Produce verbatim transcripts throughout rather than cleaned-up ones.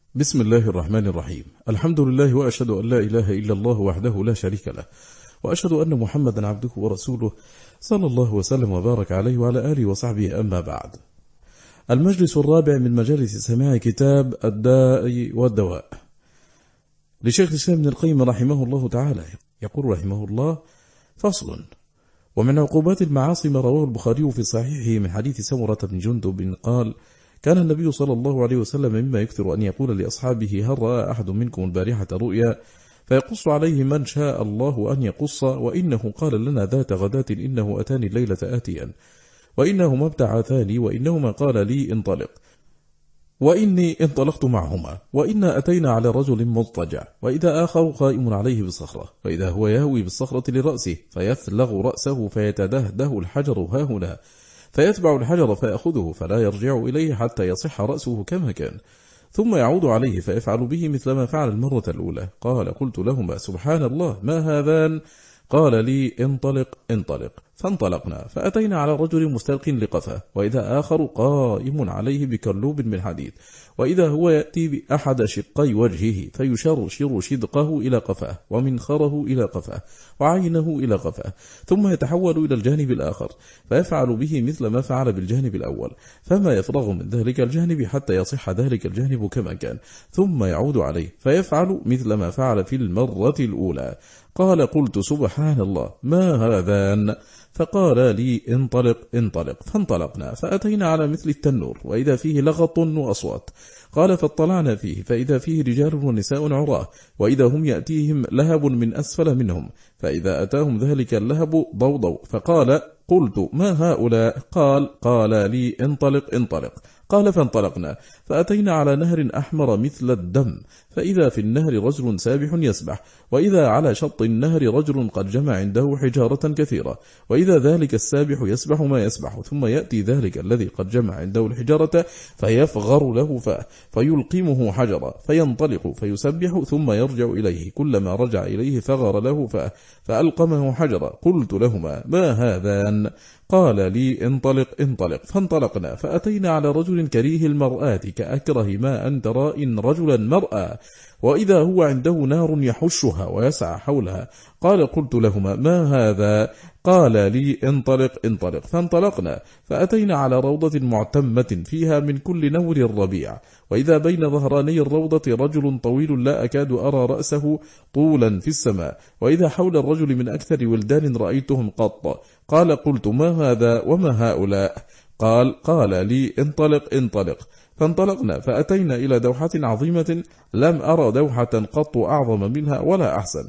بسم الله الرحمن الرحيم. الحمد لله وأشهد أن لا إله إلا الله وحده لا شريك له، وأشهد أن محمدا عبده ورسوله صلى الله وسلم وبارك عليه وعلى آله وصحبه. أما بعد، المجلس الرابع من مجالس سماع كتاب الداء والدواء لشيخ الإسلام ابن القيم رحمه الله تعالى. يقول رحمه الله: فصل. ومن عقوبات المعاصي ما رواه البخاري في صحيحه من حديث سمرة بن جندب قال: كان النبي صلى الله عليه وسلم مما يكثر أن يقول لأصحابه: هل رأى أحد منكم البارحة رؤيا؟ فيقص عليه من شاء الله أن يقص، وإنه قال لنا ذات غداة إنه أتاني الليلة آتيا، وإنهما ابتعثاني، وإنهما قال لي انطلق، وإني انطلقت معهما، وإنا أتينا على رجل مضطجع، وإذا آخر قائم عليه بصخرة، فإذا هو يهوي بالصخرة لرأسه فيثلغ رأسه فيتدهده الحجر هاهنا، فيتبع الحجر فيأخذه فلا يرجع إليه حتى يصح رأسه كما كان، ثم يعود عليه فيفعل به مثل ما فعل المرة الأولى. قال: قلت لهما: سبحان الله، ما هذان؟ قال لي: انطلق انطلق. فانطلقنا فأتينا على رجل مستلق لقفاه، وإذا آخر قائم عليه بكرلوب من حديد، وإذا هو يأتي بأحد شقي وجهه فيشرشر شدقه إلى قفاه، ومنخره إلى قفاه، وعينه إلى قفاه، ثم يتحول إلى الجانب الآخر فيفعل به مثل ما فعل بالجانب الأول، فما يفرغ من ذلك الجانب حتى يصح ذلك الجانب كما كان، ثم يعود عليه فيفعل مثل ما فعل في المرة الأولى. قال: قلت: سبحان الله، ما هذان؟ فقال لي: انطلق انطلق. فانطلقنا فأتينا على مثل التنور، وإذا فيه لغط وأصوات. قال: فاطلعنا فيه فإذا فيه رجال ونساء عراه، وإذا هم يأتيهم لهب من أسفل منهم، فإذا أتاهم ذلك اللهب ضوضوا. فقال: قلت: ما هؤلاء؟ قال: قال لي: انطلق انطلق. قال: فانطلقنا فأتينا على نهر أحمر مثل الدم، فإذا في النهر رجل سابح يسبح، وإذا على شط النهر رجل قد جمع عنده حجارة كثيرة، وإذا ذلك السابح يسبح ما يسبح، ثم يأتي ذلك الذي قد جمع عنده الحجارة فيفغر له فاه فيلقمه حجرا، فينطلق فيسبح ثم يرجع إليه، كلما رجع إليه فغر له فاه فألقمه حجرا. قلت لهما: ما هذان؟ قال لي: انطلق انطلق. فانطلقنا فأتينا على رجل كريه المرآة كأكره ما أن ترى إن رجلا مرأى، وإذا هو عنده نار يحشها ويسعى حولها. قال: قلت لهما: ما هذا؟ قال لي: انطلق انطلق. فانطلقنا فأتينا على روضة معتمة فيها من كل نور الربيع، وإذا بين ظهراني الروضة رجل طويل لا أكاد أرى رأسه طولا في السماء، وإذا حول الرجل من أكثر ولدان رأيتهم قط. قال: قلت: ما هذا وما هؤلاء؟ قال: قال لي: انطلق انطلق. فانطلقنا فأتينا إلى دوحة عظيمة لم أرى دوحة قط أعظم منها ولا أحسن.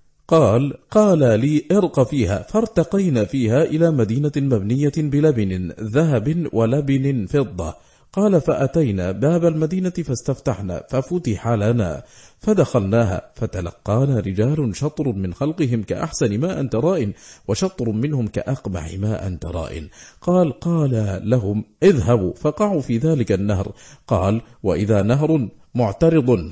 قال: قال لي: ارق فيها. فارتقينا فيها إلى مدينة مبنية بلبن ذهب ولبن فضة. قال: فأتينا باب المدينة فاستفتحنا ففتح لنا، فدخلناها فتلقانا رجال شطر من خلقهم كأحسن ما أنت رائن، وشطر منهم كأقبح ما أنت رائن. قال: قال لهم: اذهبوا فقعوا في ذلك النهر. قال: وإذا نهر معترض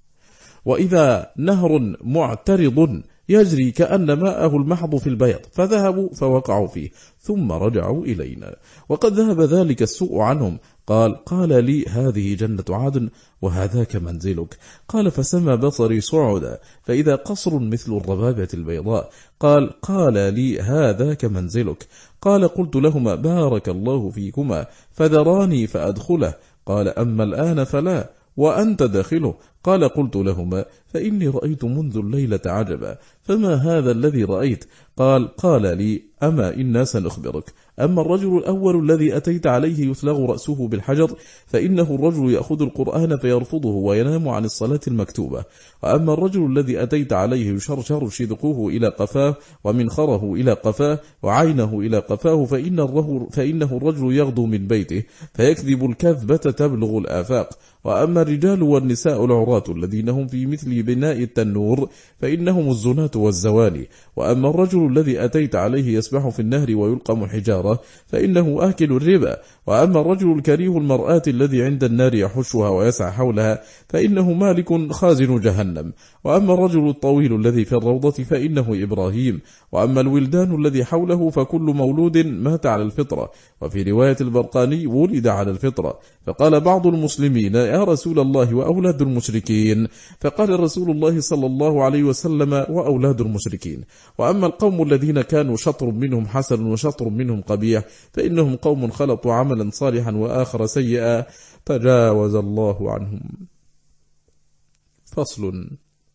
وإذا نهر معترض يجري كأن ماءه المحض في البيض، فذهبوا فوقعوا فيه ثم رجعوا إلينا، وقد ذهب ذلك السوء عنهم. قال: قال لي: هذه جنة عدن وهذاك منزلك. قال: فسمى بصري صعدا فإذا قصر مثل الربابة البيضاء. قال: قال لي: هذاك منزلك. قال: قلت لهما: بارك الله فيكما، فذراني فأدخله. قال: أما الآن فلا، وأنت داخله. قال: قلت لهما: فإني رأيت منذ الليلة عجبا، فما هذا الذي رأيت؟ قال: قال لي: أما إنا سنخبرك. أما الرجل الأول الذي أتيت عليه يثلغ رأسه بالحجر، فإنه الرجل يأخذ القرآن فيرفضه وينام عن الصلاة المكتوبة. وأما الرجل الذي أتيت عليه يشرشر شدقه إلى قفاه، ومنخره إلى قفاه، وعينه إلى قفاه، فإن فإنه الرجل يغدو من بيته فيكذب الكذبة تبلغ الآفاق. وأما الرجال والنساء العراة الذين هم في مثل بناء التنور فإنهم الزناة والزواني. وأما الرجل الذي أتيت عليه يسبح في النهر ويلقم حجارة، الآخرة فإنه آكل الربا. وأما الرجل الكريه المرآة الذي عند النار يحشها ويسعى حولها فإنه مالك خازن جهنم. وأما الرجل الطويل الذي في الروضة فإنه إبراهيم. وأما الولدان الذي حوله فكل مولود مات على الفطرة. وفي رواية البرقاني ولد على الفطرة. فقال بعض المسلمين يا رسول الله وأولاد المشركين؟ فقال رسول الله صلى الله عليه وسلم وأولاد المشركين. وأما القوم الذين كانوا شطر منهم حسن وشطر منهم قبيح فإنهم قوم خلطوا عملا صالحا وآخر سيئا تجاوز الله عنهم. فصل.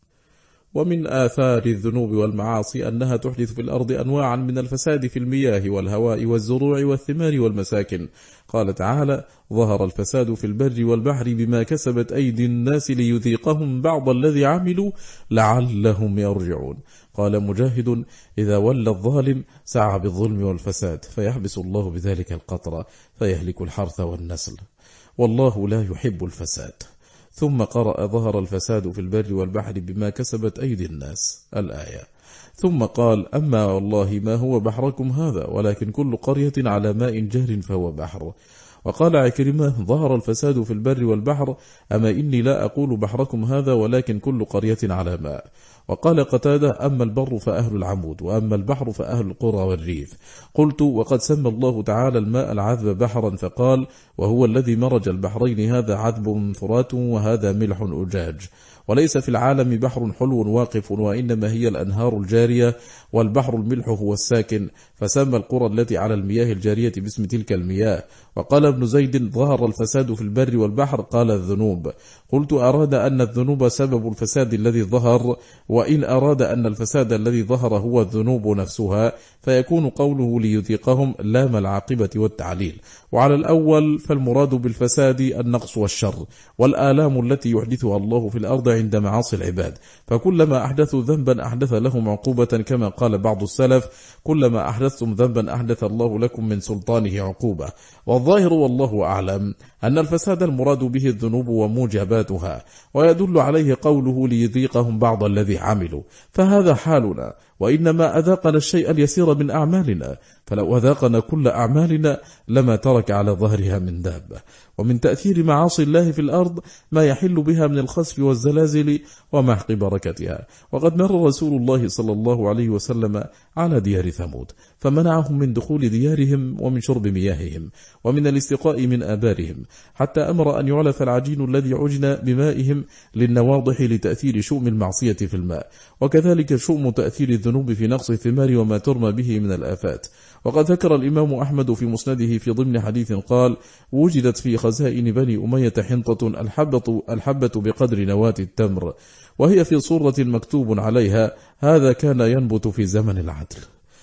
ومن آثار الذنوب والمعاصي أنها تحدث في الأرض أنواعا من الفساد في المياه والهواء والزروع والثمار والمساكن. قال تعالى ظهر الفساد في البر والبحر بما كسبت أيدي الناس ليذيقهم بعض الذي عملوا لعلهم يرجعون. قال مجاهد إذا ولى الظالم سعى بالظلم والفساد فيحبس الله بذلك القطر فيهلك الحرث والنسل والله لا يحب الفساد. ثم قرأ ظهر الفساد في البر والبحر بما كسبت أيدي الناس الآية. ثم قال أما والله ما هو بحركم هذا ولكن كل قرية على ماء جار فهو بحر. وقال عكرمة ظهر الفساد في البر والبحر أما إني لا أقول بحركم هذا ولكن كل قرية على ماء. وقال قتادة أما البر فأهل العمود وأما البحر فأهل القرى والريف. قلت وقد سمى الله تعالى الماء العذب بحرا فقال وهو الذي مرج البحرين هذا عذب فرات وهذا ملح أجاج. وليس في العالم بحر حلو واقف وإنما هي الأنهار الجارية والبحر الملح هو الساكن. فسمى القرى التي على المياه الجارية باسم تلك المياه. وقال ابن زيد ظهر الفساد في البر والبحر قال الذنوب. قلت أراد أن الذنوب سبب الفساد الذي ظهر وإن أراد أن الفساد الذي ظهر هو الذنوب نفسها فيكون قوله ليذيقهم لام العاقبة والتعليل. وعلى الأول فالمراد بالفساد النقص والشر والآلام التي يحدثها الله في الأرض عند معاصي العباد. فكلما أحدثوا ذنبا أحدث لهم عقوبة كما قال بعض السلف كلما أحدثتم ذنبا أحدث الله لكم من سلطانه عقوبة. والظاهر والله أعلم أن الفساد المراد به الذنوب وموجباتها ويدل عليه قوله ليذيقهم بعض الذي عملوا. فهذا حالنا وإنما أذاقنا الشيء اليسير من أعمالنا فلو أذاقنا كل أعمالنا لما ترك على ظهرها من دابة. ومن تأثير معاصي الله في الأرض ما يحل بها من الخسف والزلازل ومحق بركتها. وقد مر رسول الله صلى الله عليه وسلم على ديار ثمود فمنعهم من دخول ديارهم ومن شرب مياههم ومن الاستقاء من آبارهم حتى أمر أن يعلف العجين الذي عجن بمائهم للنواضح لتأثير شؤم المعصية في الماء وكذلك شؤم تأثير الذنوب في نقص الثمار وما ترمى به من الآفات. وقد ذكر الإمام أحمد في مسنده في ضمن حديث قال وجدت في خزائن بني أمية حنطة الحبة, الحبة بقدر نواة التمر وهي في صورة مكتوب عليها هذا كان ينبت في زمن العدل.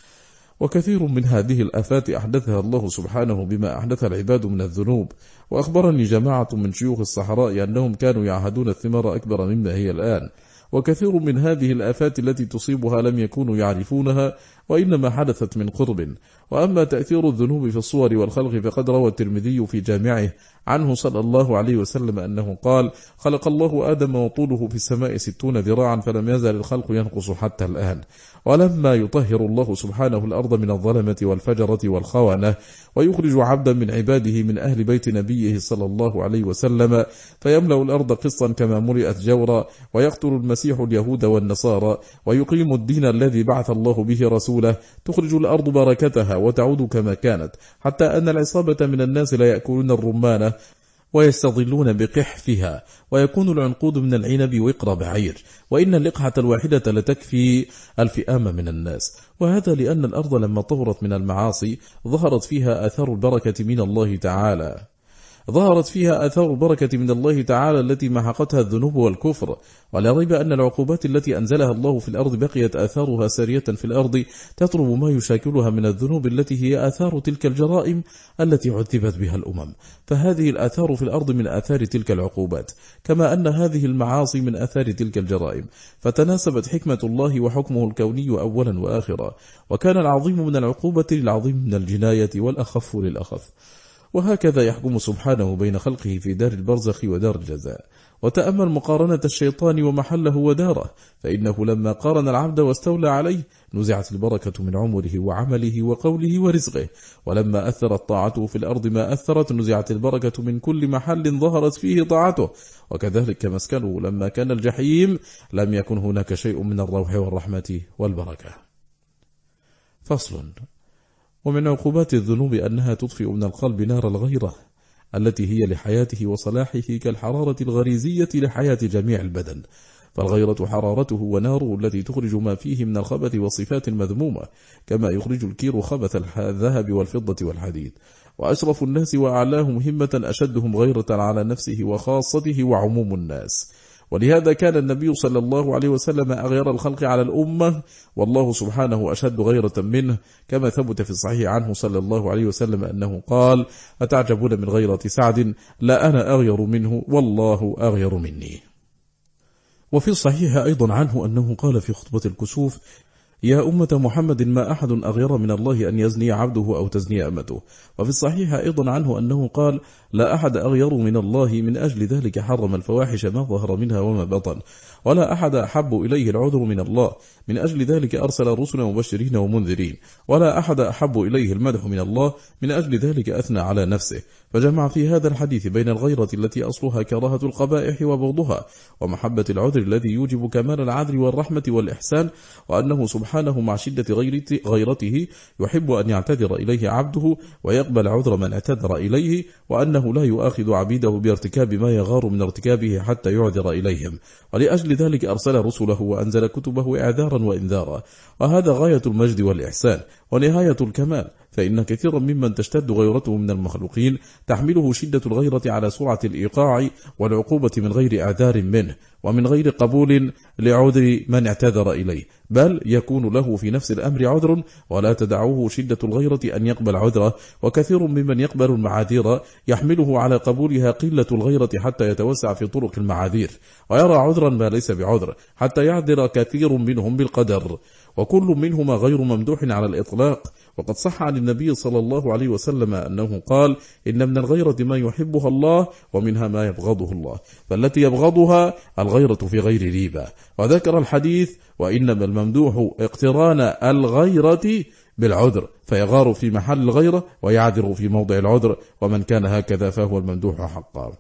وكثير من هذه الآفات أحدثها الله سبحانه بما أحدث العباد من الذنوب. وأخبرني جماعة من شيوخ الصحراء أنهم كانوا يعهدون الثمار أكبر مما هي الآن. وكثير من هذه الآفات التي تصيبها لم يكونوا يعرفونها وإنما حدثت من قرب. وأما تأثير الذنوب في الصور والخلق فقد روى الترمذي في جامعه عنه صلى الله عليه وسلم أنه قال خلق الله آدم وطوله في السماء ستون ذراعا فلم يزل الخلق ينقص حتى الآن. ولما يطهر الله سبحانه الأرض من الظلمة والفجرة والخونة ويخرج عبدا من عباده من أهل بيت نبيه صلى الله عليه وسلم فيملأ الأرض قسطا كما ملئت جورا ويقتل المسيح اليهود والنصارى ويقيم الدين الذي بعث الله به رسوله تخرج الأرض بركتها وتعود كما كانت حتى أن العصابة من الناس لا يأكلون الرمانة ويستظلون بقحفها ويكون العنقود من العنب وقر بعير وإن اللقحة الواحدة لتكفي الفئام من الناس. وهذا لأن الأرض لما طهرت من المعاصي ظهرت فيها آثار البركة من الله تعالى ظهرت فيها آثار البركة من الله تعالى التي محقتها الذنوب والكفر. ولا ريب أن العقوبات التي أنزلها الله في الأرض بقيت آثارها سارية في الأرض تطلب ما يشاكلها من الذنوب التي هي آثار تلك الجرائم التي عذبت بها الأمم. فهذه الآثار في الأرض من آثار تلك العقوبات كما أن هذه المعاصي من آثار تلك الجرائم. فتناسبت حكمة الله وحكمه الكوني أولا وآخرا. وكان العظيم من العقوبة للعظيم من الجناية والأخف للأخف. وهكذا يحكم سبحانه بين خلقه في دار البرزخ ودار الجزاء. وتأمل مقارنة الشيطان ومحله وداره، فإنه لما قارن العبد واستولى عليه نزعت البركة من عمره وعمله وقوله ورزقه، ولما أثرت طاعته في الأرض ما أثرت نزعت البركة من كل محل ظهرت فيه طاعته، وكذلك مسكنه لما كان الجحيم لم يكن هناك شيء من الروح والرحمة والبركة. فصل. ومن عقوبات الذنوب أنها تطفئ من القلب نار الغيرة التي هي لحياته وصلاحه كالحرارة الغريزية لحياة جميع البدن، فالغيرة حرارته وناره التي تخرج ما فيه من الخبث والصفات المذمومة، كما يخرج الكير خبث الذهب والفضة والحديد. وأشرف الناس وأعلاهم همة أشدهم غيرة على نفسه وخاصته وعموم الناس. ولهذا كان النبي صلى الله عليه وسلم أغير الخلق على الأمة، والله سبحانه أشد غيرة منه، كما ثبت في الصحيح عنه صلى الله عليه وسلم أنه قال: أتعجبون من غيرة سعد؟ لا أنا أغير منه والله أغير مني. وفي الصحيح أيضا عنه أنه قال في خطبة الكسوف: يا أمة محمد ما أحد أغير من الله أن يزني عبده أو تزني أمته. وفي الصحيح أيضا عنه أنه قال: لا أحد أغير من الله من أجل ذلك حرم الفواحش ما ظهر منها وما بطن، ولا أحد أحب إليه العذر من الله من أجل ذلك أرسل الرسل مبشرين ومنذرين، ولا أحد أحب إليه المدح من الله من أجل ذلك أثنى على نفسه. فجمع في هذا الحديث بين الغيرة التي أصلها كراهة القبائح وبغضها، ومحبة العذر الذي يوجب كمال العدل والرحمة والإحسان، وأنه سبحانه مع شدة غيرته يحب أن يعتذر إليه عبده ويقبل عذر من اعتذر إليه، وأنه لا يؤاخذ عبيده بارتكاب ما يغار من ارتكابه حتى يعذر إليهم، ولأجل ذلك أرسل رسله وأنزل كتبه إعذارا وإنذارا. وهذا غاية المجد والإحسان ونهاية الكمال، فإن كثيرا ممن تشتد غيرته من المخلوقين تحمله شدة الغيرة على سرعة الإيقاع والعقوبة من غير إعذار منه ومن غير قبول لعذر من اعتذر إليه، بل يكون له في نفس الأمر عذر ولا تدعوه شدة الغيرة أن يقبل عذره. وكثير ممن يقبل المعاذير يحمله على قبولها قلة الغيرة حتى يتوسع في طرق المعاذير ويرى عذرا ما ليس بعذر حتى يعذر كثير منهم بالقدر، وكل منهما غير ممدوح على الإطلاق. وقد صح عن النبي صلى الله عليه وسلم أنه قال: إن من الغيرة ما يحبها الله ومنها ما يبغضه الله، فالتي يبغضها الغيرة في غير ريبة. وذكر الحديث: وإنما الممدوح اقتران الغيرة بالعذر، فيغار في محل الغيرة ويعذر في موضع العذر، ومن كان هكذا فهو الممدوح حقا.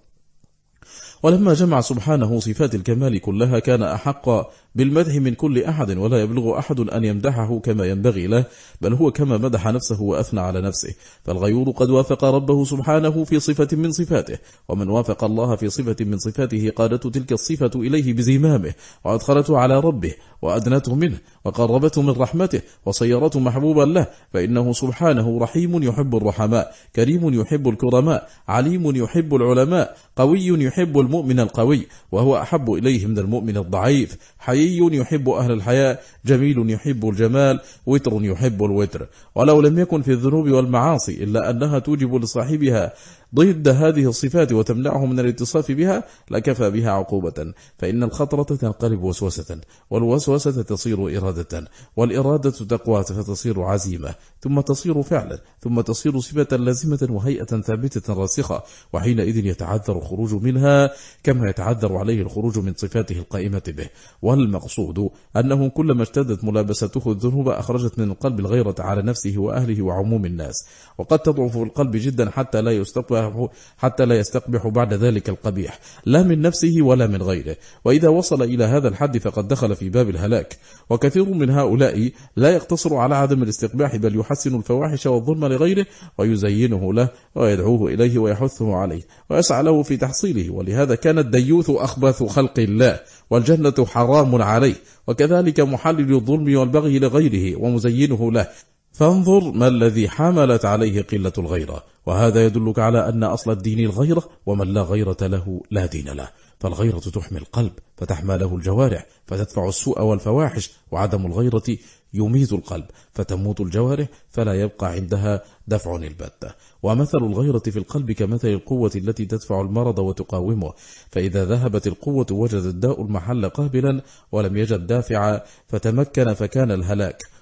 ولما جمع سبحانه صفات الكمال كلها كان أحق بالمدح من كل أحد، ولا يبلغ أحد أن يمدحه كما ينبغي له، بل هو كما مدح نفسه وأثنى على نفسه. فالغيور قد وافق ربه سبحانه في صفة من صفاته، ومن وافق الله في صفة من صفاته قادته تلك الصفة إليه بزمامه، وأدخلته على ربه وأدنته منه وقربته من رحمته وصيرته محبوبا له، فإنه سبحانه رحيم يحب الرحماء، كريم يحب الكرماء، عليم يحب العلماء، قوي يحب المؤمن القوي وهو أحب إليه من المؤمن الضعيف، حيي يحب أهل الحياء، جميل يحب الجمال، وتر يحب الوتر. ولو لم يكن في الذنوب والمعاصي إلا أنها توجب لصاحبها ضد هذه الصفات وتمنعه من الاتصاف بها لكفى بها عقوبة، فإن الخطرة تنقلب وسوسة، والوسوسة تصير إرادة، والإرادة تقوى فتصير عزيمة، ثم تصير فعلا، ثم تصير صفة لازمة وهيئة ثابتة راسخة، وحينئذ يتعذر الخروج منها كما يتعذر عليه الخروج من صفاته القائمة به. والمقصود أنه كلما اشتدت ملابسته الذنوب أخرجت من القلب الغيرة على نفسه وأهله وعموم الناس، وقد تضعف القلب جدا حتى لا يستقبح حتى لا يستقبح بعد ذلك القبيح لا من نفسه ولا من غيره، وإذا وصل إلى هذا الحد فقد دخل في باب الهلاك. وكثير من هؤلاء لا يقتصر على عدم الاستقباح، بل يحسن الفواحش والظلم لغيره ويزينه له ويدعوه إليه ويحثه عليه ويسعى له في تحصيله. ولهذا كان الديوث أخبث خلق الله، والجنة حرام عليه، وكذلك محلل الظلم والبغي لغيره ومزينه له. فانظر ما الذي حملت عليه قلة الغيرة، وهذا يدلك على أن أصل الدين الغيرة، ومن لا غيرة له لا دين له. فالغيرة تحمي القلب فتحمى له الجوارح فتدفع السوء والفواحش، وعدم الغيرة يميت القلب فتموت الجوارح فلا يبقى عندها دفع البتة. ومثل الغيرة في القلب كمثل القوة التي تدفع المرض وتقاومه، فإذا ذهبت القوة وجد الداء المحل قابلا ولم يجد دافعا فتمكن فكان الهلاك.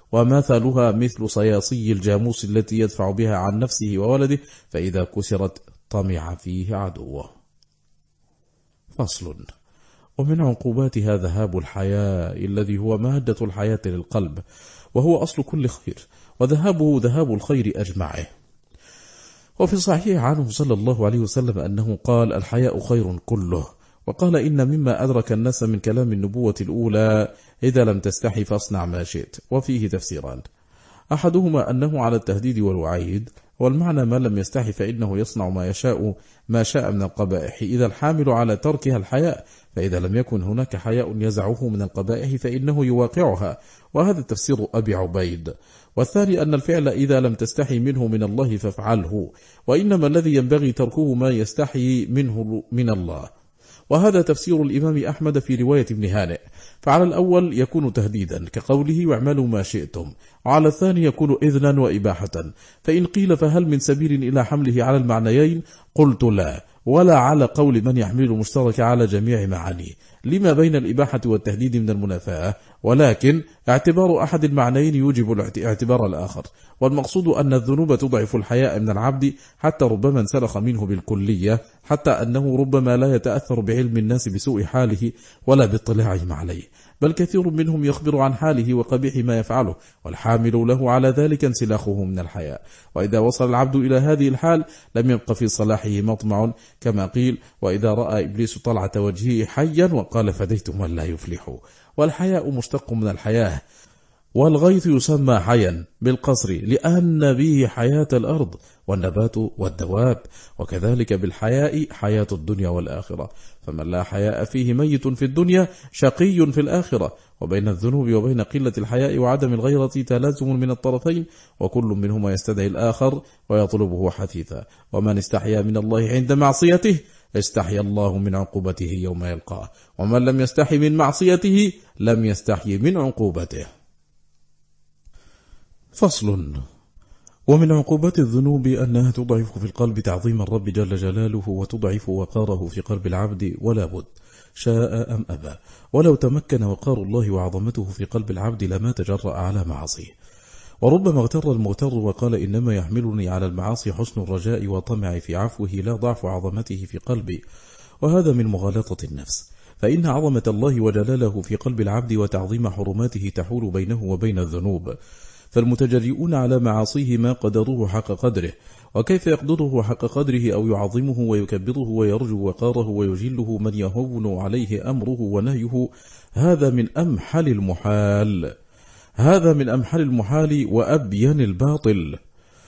ومثلها مثل صياصي الجاموس التي يدفع بها عن نفسه وولده، فإذا كسرت طمع فيه عدوه. فصل. ومن عقوباتها ذهاب الحياء الذي هو مادة الحياة للقلب، وهو أصل كل خير، وذهابه ذهاب الخير أجمعه. وفي الصحيح عنه صلى الله عليه وسلم أنه قال: الحياء خير كله. وقال: إن مما أدرك الناس من كلام النبوة الأولى: إذا لم تستحي فاصنع ما شئت. وفيه تفسيران: أحدهما أنه على التهديد والوعيد، والمعنى ما لم يستحي فإنه يصنع ما يشاء ما شاء من القبائح، إذا الحامل على تركها الحياء، فإذا لم يكن هناك حياء يزعه من القبائح فإنه يواقعها، وهذا تفسير أبي عبيد. والثاني أن الفعل إذا لم تستحي منه من الله فافعله، وإنما الذي ينبغي تركه ما يستحي منه من الله، وهذا تفسير الإمام أحمد في رواية ابن هانئ. فعلى الأول يكون تهديدا كقوله: واعملوا ما شئتم، وعلى الثاني يكون إذنا وإباحة. فإن قيل فهل من سبيل إلى حمله على المعنيين؟ قلت لا، ولا على قول من يحمل مشترك على جميع معانيه، لما بين الإباحة والتهديد من المنافاة، ولكن اعتبار أحد المعنيين يوجب اعتبار الآخر، والمقصود أن الذنوب تضعف الحياء من العبد حتى ربما انسلخ منه بالكلية، حتى أنه ربما لا يتأثر بعلم الناس بسوء حاله ولا باطلاعهم عليه، بل كثير منهم يخبر عن حاله وقبيح ما يفعله، والحامل له على ذلك انسلاخه من الحياء. وإذا وصل العبد إلى هذه الحال لم يبق في صلاحه مطمع، كما قيل: وإذا رأى إبليس طلعة وجهه حيا وقال: فديت من لا يفلح. والحياء مشتق من الحياة، والغيث يسمى حيا بالقصر لأن به حياة الأرض والنبات والدواب، وكذلك بالحياء حياة الدنيا والآخرة، فمن لا حياء فيه ميت في الدنيا شقي في الآخرة. وبين الذنوب وبين قلة الحياء وعدم الغيرة تلازم من الطرفين، وكل منهما يستدعي الآخر ويطلبه حثيثا. ومن استحيا من الله عند معصيته استحيا الله من عقوبته يوم يلقاه، ومن لم يستحي من معصيته لم يستحي من عقوبته. فصل. ومن عقوبات الذنوب أنها تضعف في القلب تعظيم الرب جل جلاله، وتضعف وقاره في قلب العبد ولا بد شاء أم أبى. ولو تمكن وقار الله وعظمته في قلب العبد لما تجرأ على معاصيه. وربما اغتر المغتر وقال: إنما يحملني على المعاصي حسن الرجاء وطمع في عفوه لا ضعف عظمته في قلبي، وهذا من مغالطة النفس، فإن عظمة الله وجلاله في قلب العبد وتعظيم حرماته تحول بينه وبين الذنوب، فالمتجرئون على معاصيه ما قدروه حق قدره، وكيف يقدره حق قدره أو يعظمه ويكبره ويرجو وقاره ويجله من يهون عليه أمره ونهيه، هذا من أمحل المحال هذا من أمحل المحال وأبين الباطل.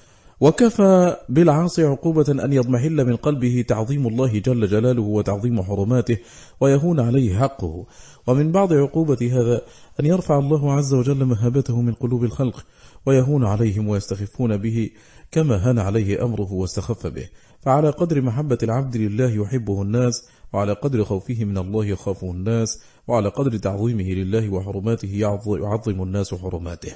وكفى بالعاصي عقوبة أن يضمحل من قلبه تعظيم الله جل جلاله وتعظيم حرماته ويهون عليه حقه. ومن بعض عقوبة هذا أن يرفع الله عز وجل مهابته من قلوب الخلق ويهون عليهم ويستخفون به كما هان عليه أمره واستخف به، فعلى قدر محبة العبد لله يحبه الناس، وعلى قدر خوفه من الله يخافه الناس، وعلى قدر تعظيمه لله وحرماته يعظم الناس حرماته.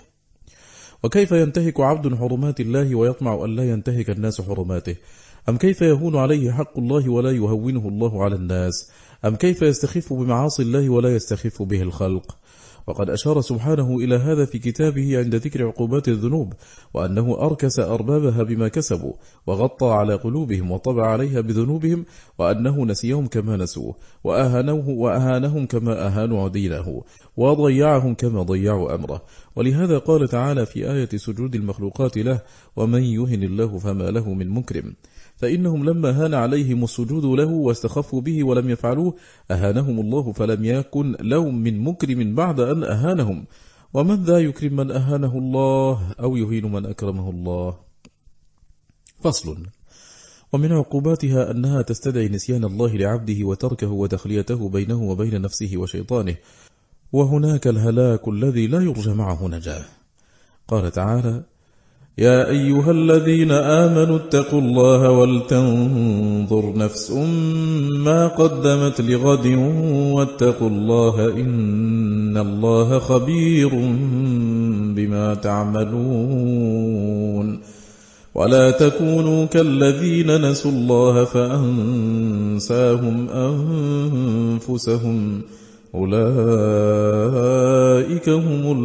وكيف ينتهك عبد حرمات الله ويطمع أن لا ينتهك الناس حرماته؟ أم كيف يهون عليه حق الله ولا يهونه الله على الناس؟ أم كيف يستخف بمعاصي الله ولا يستخف به الخلق؟ وقد أشار سبحانه إلى هذا في كتابه عند ذكر عقوبات الذنوب، وأنه أركس أربابها بما كسبوا وغطى على قلوبهم وطبع عليها بذنوبهم، وأنه نسيهم كما نسوه، وأهانوه وأهانهم كما أهانوا دينه، وضيعهم كما ضيعوا أمره. ولهذا قال تعالى في آية سجود المخلوقات له: ومن يهن الله فما له من مكرم. فإنهم لما هان عليهم السجود له واستخفوا به ولم يفعلوه أهانهم الله، فلم يكن لهم من مكرم بعد أن أهانهم. ومن ذا يكرم من أهانه الله أو يهين من أكرمه الله. فصل. ومن عقوباتها أنها تستدعي نسيان الله لعبده وتركه وتخليته بينه وبين نفسه وشيطانه، وهناك الهلاك الذي لا يرجى معه نجاه. قال تعالى: يا أيها الذين آمنوا اتقوا الله ولتنظر نفس ما قدمت لغد واتقوا الله إن الله خبير بما تعملون ولا تكونوا كالذين نسوا الله فأنساهم أنفسهم أولئك هم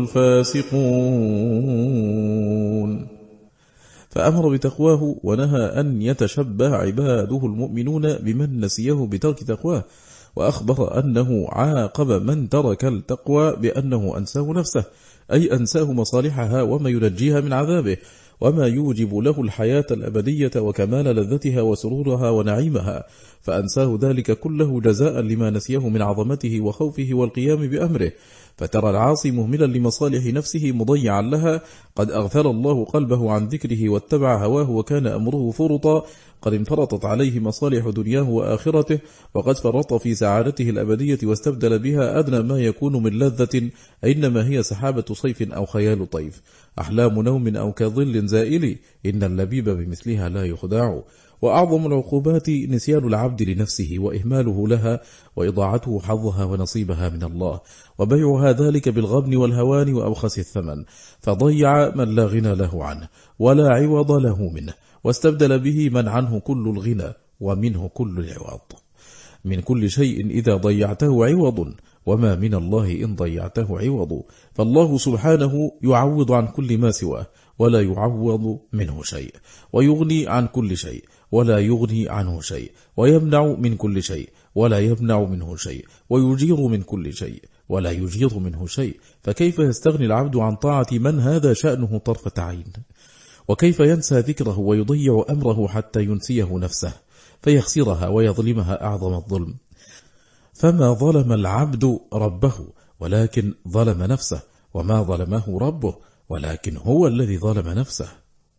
الفاسقون. فأمر بتقواه ونهى أن يتشبه عباده المؤمنون بمن نسيه بترك تقواه، وأخبر أنه عاقب من ترك التقوى بأنه أنساه نفسه، أي أنساه مصالحها وما ينجيها من عذابه وما يوجب له الحياة الأبدية وكمال لذتها وسرورها ونعيمها، فأنساه ذلك كله جزاء لما نسيه من عظمته وخوفه والقيام بأمره. فترى العاصي مهملا لمصالح نفسه مضيعا لها، قد أغفل الله قلبه عن ذكره واتبع هواه وكان أمره فرطا، قد انفرطت عليه مصالح دنياه وآخرته، وقد فرط في سعادته الأبدية واستبدل بها أدنى ما يكون من لذة، إنما هي سحابة صيف أو خيال طيف، أحلام نوم أو كظل زائل، إن اللبيب بمثلها لا يخدع. وأعظم العقوبات نسيان العبد لنفسه وإهماله لها وإضاعته حظها ونصيبها من الله، وبيعها ذلك بالغبن والهوان وأبخس الثمن، فضيع من لا غنى له عنه ولا عوض له منه، واستبدل به من عنه كل الغنى ومنه كل العوض. من كل شيء إذا ضيعته عوض، وما من الله إن ضيعته عوض، فالله سبحانه يعوض عن كل ما سواه ولا يعوض منه شيء، ويغني عن كل شيء ولا يغني عنه شيء، ويمنع من كل شيء ولا يمنع منه شيء، ويجير من كل شيء ولا يجير منه شيء، فكيف يستغني العبد عن طاعة من هذا شأنه طرفة عين؟ وكيف ينسى ذكره ويضيع أمره حتى ينسيه نفسه فيخسرها ويظلمها أعظم الظلم؟ فما ظلم العبد ربه ولكن ظلم نفسه، وما ظلمه ربه ولكن هو الذي ظلم نفسه.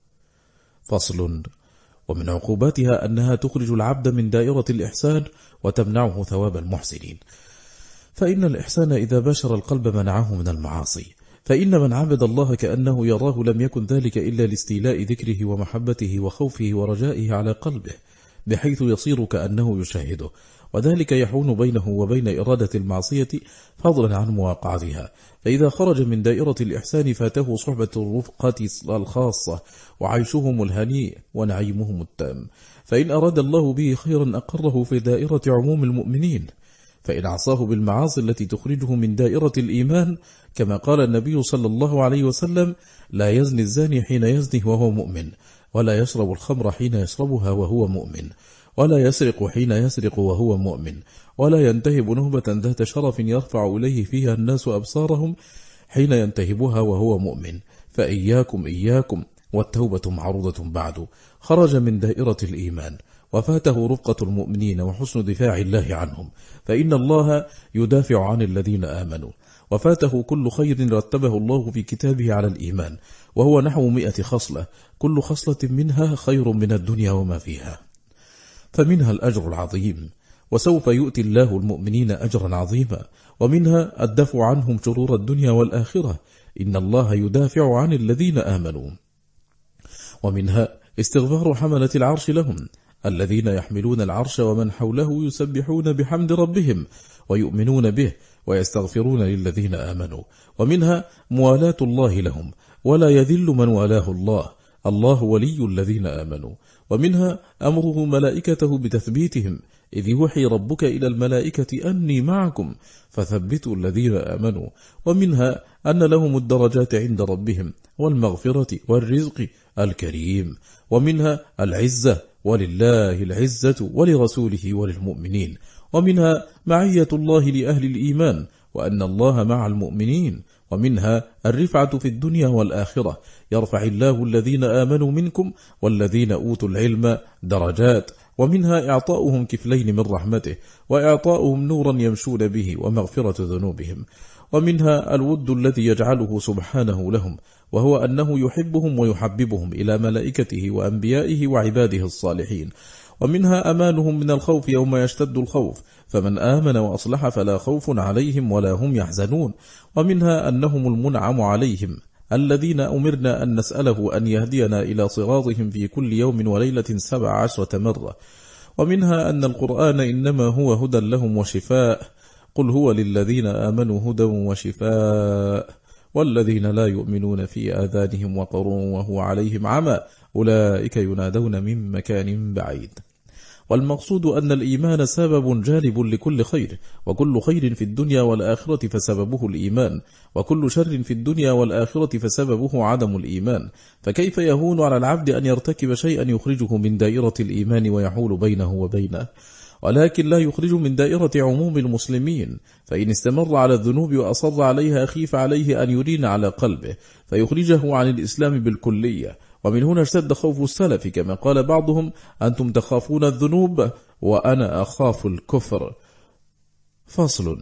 فصل. ومن عقوباتها أنها تخرج العبد من دائرة الإحسان وتمنعه ثواب المحسنين، فإن الإحسان إذا باشر القلب منعه من المعاصي، فإن من عبد الله كأنه يراه لم يكن ذلك إلا لاستيلاء ذكره ومحبته وخوفه ورجائه على قلبه، بحيث يصير كأنه يشاهده، وذلك يحون بينه وبين إرادة المعصية فضلا عن مواقعتها. فإذا خرج من دائرة الإحسان فاته صحبة الرفقة الخاصة وعيشهم الهنيء ونعيمهم التام، فإن أراد الله به خيرا أقره في دائرة عموم المؤمنين، فإن عصاه بالمعاصي التي تخرجه من دائرة الإيمان، كما قال النبي صلى الله عليه وسلم: لا يزني الزاني حين يزني وهو مؤمن، ولا يشرب الخمر حين يشربها وهو مؤمن، ولا يسرق حين يسرق وهو مؤمن، ولا ينتهب نهبة ذات شرف يرفع إليه فيها الناس أبصارهم حين ينتهبها وهو مؤمن، فإياكم إياكم والتوبة معروضة بعد. خرج من دائرة الإيمان وفاته رفقة المؤمنين وحسن دفاع الله عنهم، فإن الله يدافع عن الذين آمنوا، وفاته كل خير رتبه الله في كتابه على الإيمان، وهو نحو مئة خصلة، كل خصلة منها خير من الدنيا وما فيها، فمنها الأجر العظيم، وسوف يؤتي الله المؤمنين أجرا عظيما، ومنها الدفع عنهم شرور الدنيا والآخرة، إن الله يدافع عن الذين آمنوا، ومنها استغفار حملة العرش لهم، الذين يحملون العرش ومن حوله يسبحون بحمد ربهم ويؤمنون به ويستغفرون للذين آمنوا، ومنها موالاة الله لهم، ولا يذل من والاه الله، الله ولي الذين آمنوا، ومنها أمره ملائكته بتثبيتهم، إذ يوحي ربك إلى الملائكة أني معكم فثبتوا الذين آمنوا، ومنها أن لهم الدرجات عند ربهم والمغفرة والرزق الكريم، ومنها العزة، ولله العزة ولرسوله وللمؤمنين، ومنها معية الله لأهل الإيمان وأن الله مع المؤمنين، ومنها الرفعة في الدنيا والآخرة، يرفع الله الذين آمنوا منكم والذين أوتوا العلم درجات، ومنها إعطاؤهم كفلين من رحمته وإعطاؤهم نورا يمشون به ومغفرة ذنوبهم، ومنها الود الذي يجعله سبحانه لهم، وهو أنه يحبهم ويحببهم إلى ملائكته وأنبيائه وعباده الصالحين، ومنها أمانهم من الخوف يوم يشتد الخوف، فمن آمن وأصلح فلا خوف عليهم ولا هم يحزنون، ومنها أنهم المنعم عليهم الذين أمرنا أن نسأله أن يهدينا إلى صراطهم في كل يوم وليلة سبع عشرة مرة، ومنها أن القرآن إنما هو هدى لهم وشفاء، قل هو للذين آمنوا هدى وشفاء، والذين لا يؤمنون في آذانهم وقر وهو عليهم عمى، أولئك ينادون من مكان بعيد. والمقصود أن الإيمان سبب جالب لكل خير، وكل خير في الدنيا والآخرة فسببه الإيمان، وكل شر في الدنيا والآخرة فسببه عدم الإيمان. فكيف يهون على العبد أن يرتكب شيئا يخرجه من دائرة الإيمان ويحول بينه وبينه؟ ولكن لا يخرج من دائرة عموم المسلمين، فإن استمر على الذنوب وأصر عليها خيف عليه أن يرين على قلبه فيخرجه عن الإسلام بالكلية. ومن هنا اشتد خوف السلف، كما قال بعضهم: أنتم تخافون الذنوب وأنا أخاف الكفر. فصل.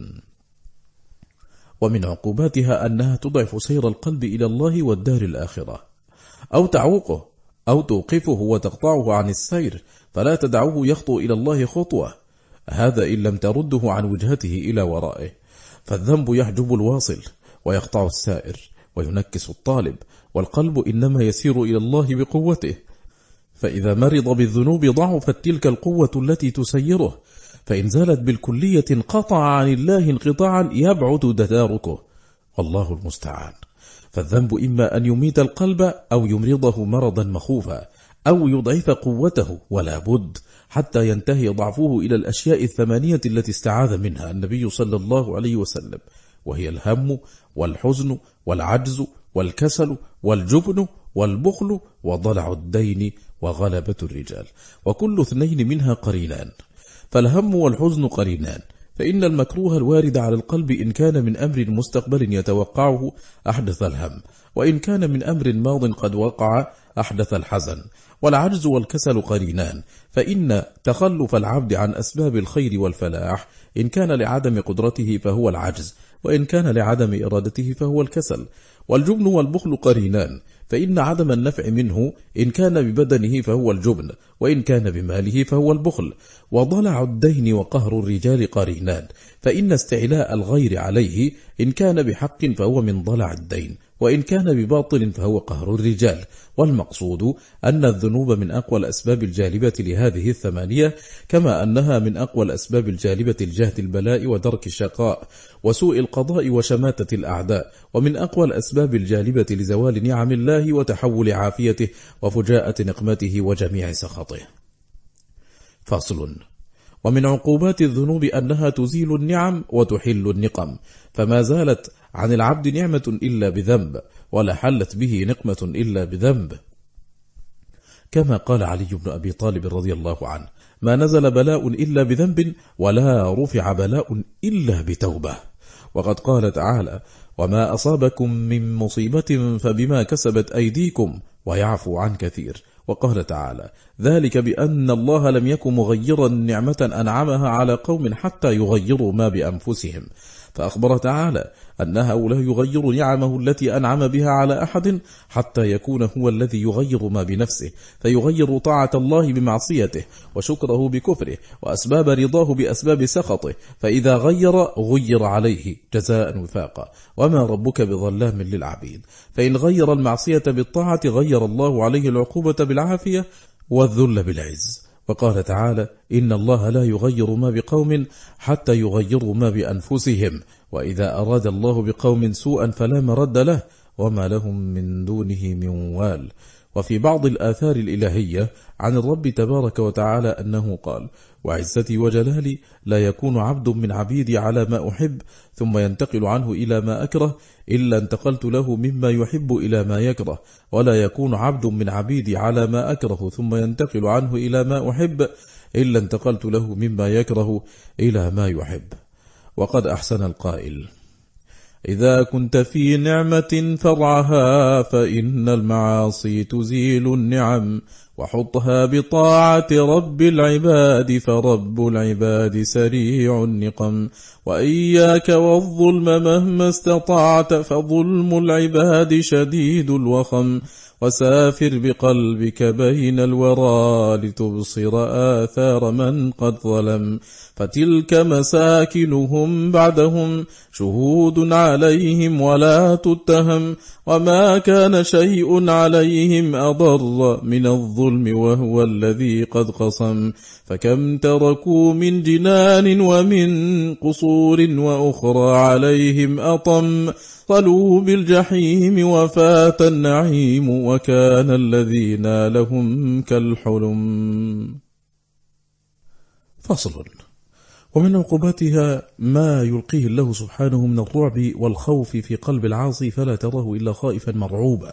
ومن عقوباتها أنها تضعف سير القلب إلى الله والدار الآخرة، أو تعوقه أو توقفه وتقطعه عن السير، فلا تدعوه يخطو إلى الله خطوة، هذا إن لم ترده عن وجهته إلى ورائه. فالذنب يحجب الواصل ويقطع السائر وينكس الطالب، والقلب إنما يسير إلى الله بقوته، فإذا مرض بالذنوب ضعفت تلك القوة التي تسيره، فإن زالت بالكلية انقطع عن الله انقطاعا يبعد تداركه، والله المستعان. فالذنب إما أن يميت القلب أو يمرضه مرضا مخوفا، أو يضعف قوته، ولا بد حتى ينتهي ضعفه إلى الأشياء الثمانية التي استعاذ منها النبي صلى الله عليه وسلم، وهي الهم والحزن والعجز والكسل والجبن والبخل وضلع الدين وغلبة الرجال، وكل اثنين منها قرينان. فالهم والحزن قرينان، فإن المكروه الوارد على القلب إن كان من أمر مستقبل يتوقعه أحدث الهم، وإن كان من أمر ماض قد وقع أحدث الحزن. والعجز والكسل قرينان، فإن تخلف العبد عن أسباب الخير والفلاح إن كان لعدم قدرته فهو العجز، وإن كان لعدم إرادته فهو الكسل. والجبن والبخل قرينان، فإن عدم النفع منه إن كان ببدنه فهو الجبن، وإن كان بماله فهو البخل. وضلع الدين وقهر الرجال قرينان، فإن استعلاء الغير عليه إن كان بحق فهو من ضلع الدين، وإن كان بباطل فهو قهر الرجال. والمقصود أن الذنوب من أقوى الأسباب الجالبة لهذه الثمانية، كما أنها من أقوى الأسباب الجالبة لجهد البلاء ودرك الشقاء وسوء القضاء وشماتة الأعداء، ومن أقوى الأسباب الجالبة لزوال نعم الله وتحول عافيته وفجاءة نقمته وجميع سخطه. فصل. ومن عقوبات الذنوب أنها تزيل النعم وتحل النقم، فما زالت عن العبد نعمة إلا بذنب، ولا حلت به نقمة إلا بذنب، كما قال علي بن أبي طالب رضي الله عنه: ما نزل بلاء إلا بذنب، ولا رفع بلاء إلا بتوبة. وقد قال تعالى: وما أصابكم من مصيبة فبما كسبت أيديكم ويعفو عن كثير. وقال تعالى: ذلك بأن الله لم يكن مغيرا نعمة أنعمها على قوم حتى يغيروا ما بأنفسهم. فأخبر تعالى أنه لا يغير نعمه التي أنعم بها على أحد حتى يكون هو الذي يغير ما بنفسه، فيغير طاعة الله بمعصيته، وشكره بكفره، وأسباب رضاه بأسباب سخطه، فإذا غير غير عليه جزاء وفاقا. وما ربك بظلام للعبيد، فإن غير المعصية بالطاعة غير الله عليه العقوبة بالعافية والذل بالعز. وقال تعالى: إن الله لا يغير ما بقوم حتى يغيروا ما بأنفسهم، وإذا أراد الله بقوم سوءا فلا مرد له، وما لهم من دونه من وال. وفي بعض الآثار الإلهية عن الرب تبارك وتعالى أنه قال: وعزتي وجلالي لا يكون عبد من عبيدي على ما أحب ثم ينتقل عنه إلى ما أكره إلا انتقلت له مما يحب إلى ما يكره، ولا يكون عبد من عبيدي على ما أكره ثم ينتقل عنه إلى ما أحب إلا انتقلت له مما يكره إلى ما يحب. وقد أحسن القائل: إذا كنت في نعمة فرعها فإن المعاصي تزيل النعم، وحطها بطاعة رب العباد فرب العباد سريع النقم. وإياك والظلم مهما استطعت فظلم العباد شديد الوخم. وسافر بقلبك بين الورى لتبصر آثار من قد ظلم، فتلك مساكنهم بعدهم شهود عليهم ولا تتهم، وما كان شيء عليهم أضر من الظلم وهو الذي قد قصم. فكم تركوا من جنان ومن قصور وأخرى عليهم أطم، صلوا بالجحيم وفات النعيم وكان الذين لهم كالحلم. فصل. ومن عقوباتها ما يلقيه الله سبحانه من الرعب والخوف في قلب العاصي فلا تراه إلا خائفا مرعوبا،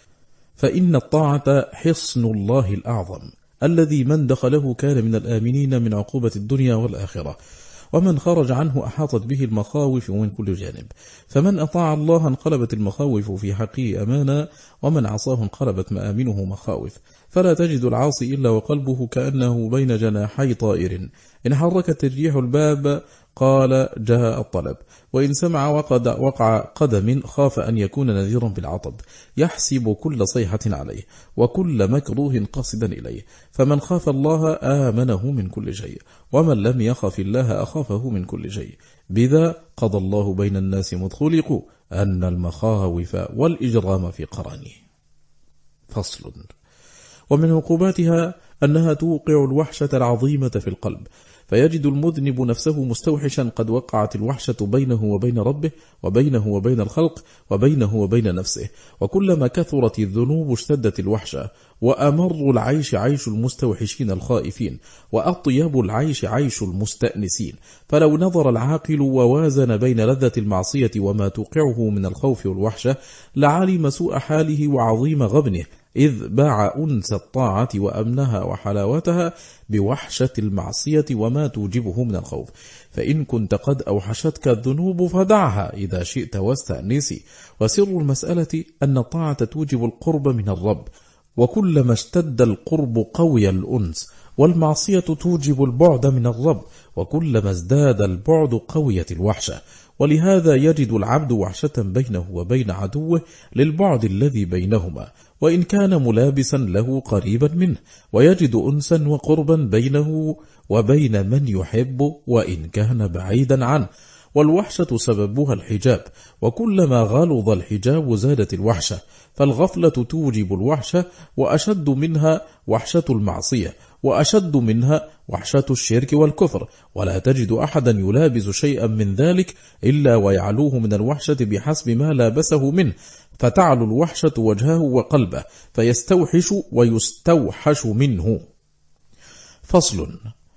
فإن الطاعة حصن الله الأعظم الذي من دخله كان من الآمنين من عقوبة الدنيا والآخرة، ومن خرج عنه أحاطت به المخاوف من كل جانب، فمن أطاع الله انقلبت المخاوف في حقه أمانا، ومن عصاه انقلبت مآمنه مخاوف، فلا تجد العاصي إلا وقلبه كأنه بين جناحي طائر، إن حركت الريح الباب قال جاء الطلب، وإن سمع وقد وقع قدم خاف أن يكون نذيرا بالعطب، يحسب كل صيحة عليه وكل مكروه قاصدا إليه، فمن خاف الله آمنه من كل شيء، ومن لم يخف الله أخافه من كل شيء، بذا قضى الله بين الناس مذ خلقوا أن المخاوف والإجرام في قرانه. فصل. ومن عقوباتها أنها توقع الوحشة العظيمة في القلب، فيجد المذنب نفسه مستوحشا قد وقعت الوحشة بينه وبين ربه، وبينه وبين الخلق، وبينه وبين نفسه، وكلما كثرت الذنوب اشتدت الوحشة، وأمر العيش عيش المستوحشين الخائفين، وأطيب العيش عيش المستأنسين، فلو نظر العاقل ووازن بين لذة المعصية وما توقعه من الخوف والوحشة لعلم سوء حاله وعظيم غبنه، إذ باع أنس الطاعة وأمنها وحلاوتها بوحشة المعصية وما توجبه من الخوف، فإن كنت قد أوحشتك الذنوب فدعها إذا شئت واستأنسي، وسر المسألة أن الطاعة توجب القرب من الرب، وكلما اشتد القرب قوي الأنس، والمعصية توجب البعد من الرب، وكلما ازداد البعد قوية الوحشة، ولهذا يجد العبد وحشة بينه وبين عدوه للبعد الذي بينهما، وإن كان ملابسا له قريبا منه، ويجد أنسا وقربا بينه وبين من يحب وإن كان بعيدا عنه، والوحشة سببها الحجاب، وكلما غلظ الحجاب زادت الوحشة، فالغفلة توجب الوحشة، وأشد منها وحشة المعصية، وأشد منها وحشة الشرك والكفر، ولا تجد أحدا يلابس شيئا من ذلك إلا ويعلوه من الوحشة بحسب ما لابسه منه، فتعلو الوحشة وجهه وقلبه، فيستوحش ويستوحش منه. فصل.